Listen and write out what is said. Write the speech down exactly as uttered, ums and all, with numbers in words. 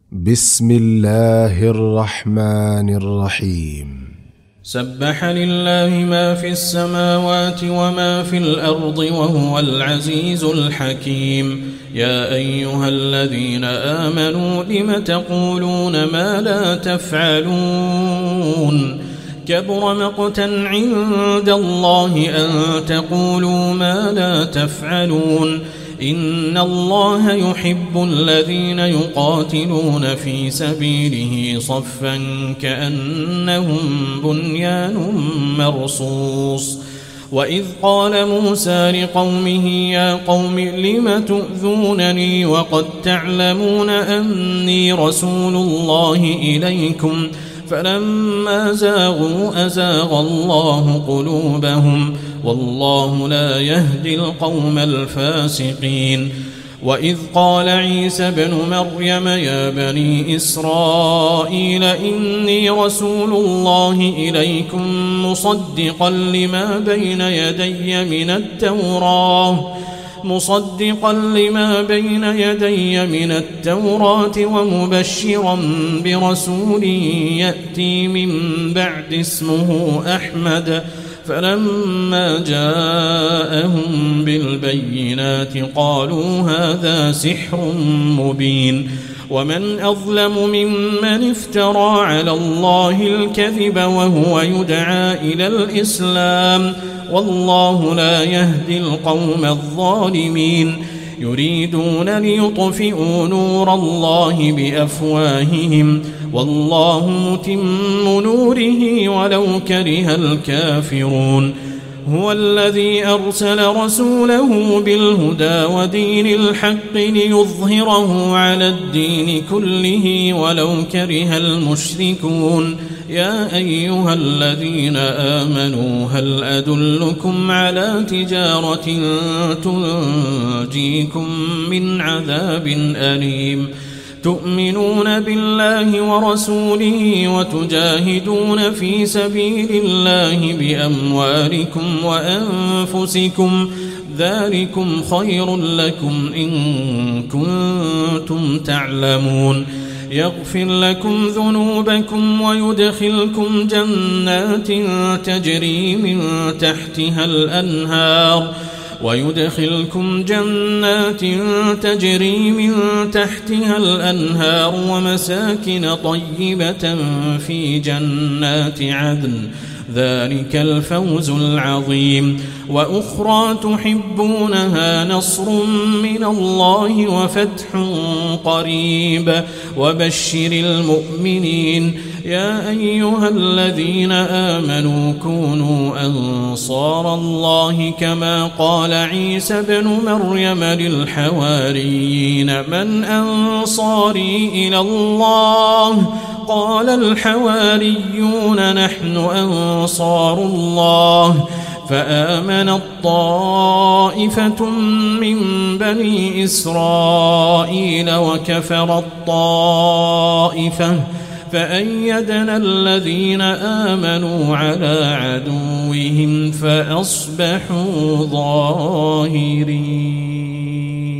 بسم الله الرحمن الرحيم. سبح لله ما في السماوات وما في الأرض وهو العزيز الحكيم. يا أيها الذين آمنوا لم تقولون ما لا تفعلون كبر مقتا عند الله أن تقولوا ما لا تفعلون إن الله يحب الذين يقاتلون في سبيله صفا كأنهم بنيان مرصوص. وإذ قال موسى لقومه يا قوم لم تؤذونني وقد تعلمون أني رسول الله إليكم فلما زاغوا أزاغ الله قلوبهم والله لا يهدي القوم الفاسقين. وإذ قال عيسى ابن مريم يا بني إسرائيل إني رسول الله إليكم مصدقا لما بين يدي من التوراة مصدقا لما بين يدي من التوراة ومبشرا برسول يأتي من بعد اسمه أحمد. فلما جاءهم بالبينات قالوا هذا سحر مبين. ومن أظلم ممن افترى على الله الكذب وهو يدعى إلى الإسلام والله لا يهدي القوم الظالمين. يريدون ليطفئوا نور الله بأفواههم والله متم نوره ولو كره الكافرون. هو الذي أرسل رسوله بالهدى ودين الحق ليظهره على الدين كله ولو كره المشركون. يا أيها الذين آمنوا هل أدلكم على تجارة تنجيكم من عذاب أليم تؤمنون بالله ورسوله وتجاهدون في سبيل الله بأموالكم وأنفسكم ذلكم خير لكم إن كنتم تعلمون. يغفر لكم ذنوبكم ويدخلكم جنات تجري من تحتها الأنهار ويدخلكم جنات تجري من تحتها الأنهار ومساكن طيبة في جنات عدن ذلك الفوز العظيم. وأخرى تحبونها نصر من الله وفتح قريب وبشر المؤمنين. يا أيها الذين آمنوا كونوا أنصار الله كما قال عيسى بن مريم للحواريين من أنصاري إلى الله قال الحواريون نحن أنصار الله. فآمنت طائفة من بني إسرائيل وكفرت طائفة فأيدنا الذين آمنوا على عدوهم فأصبحوا ظاهرين.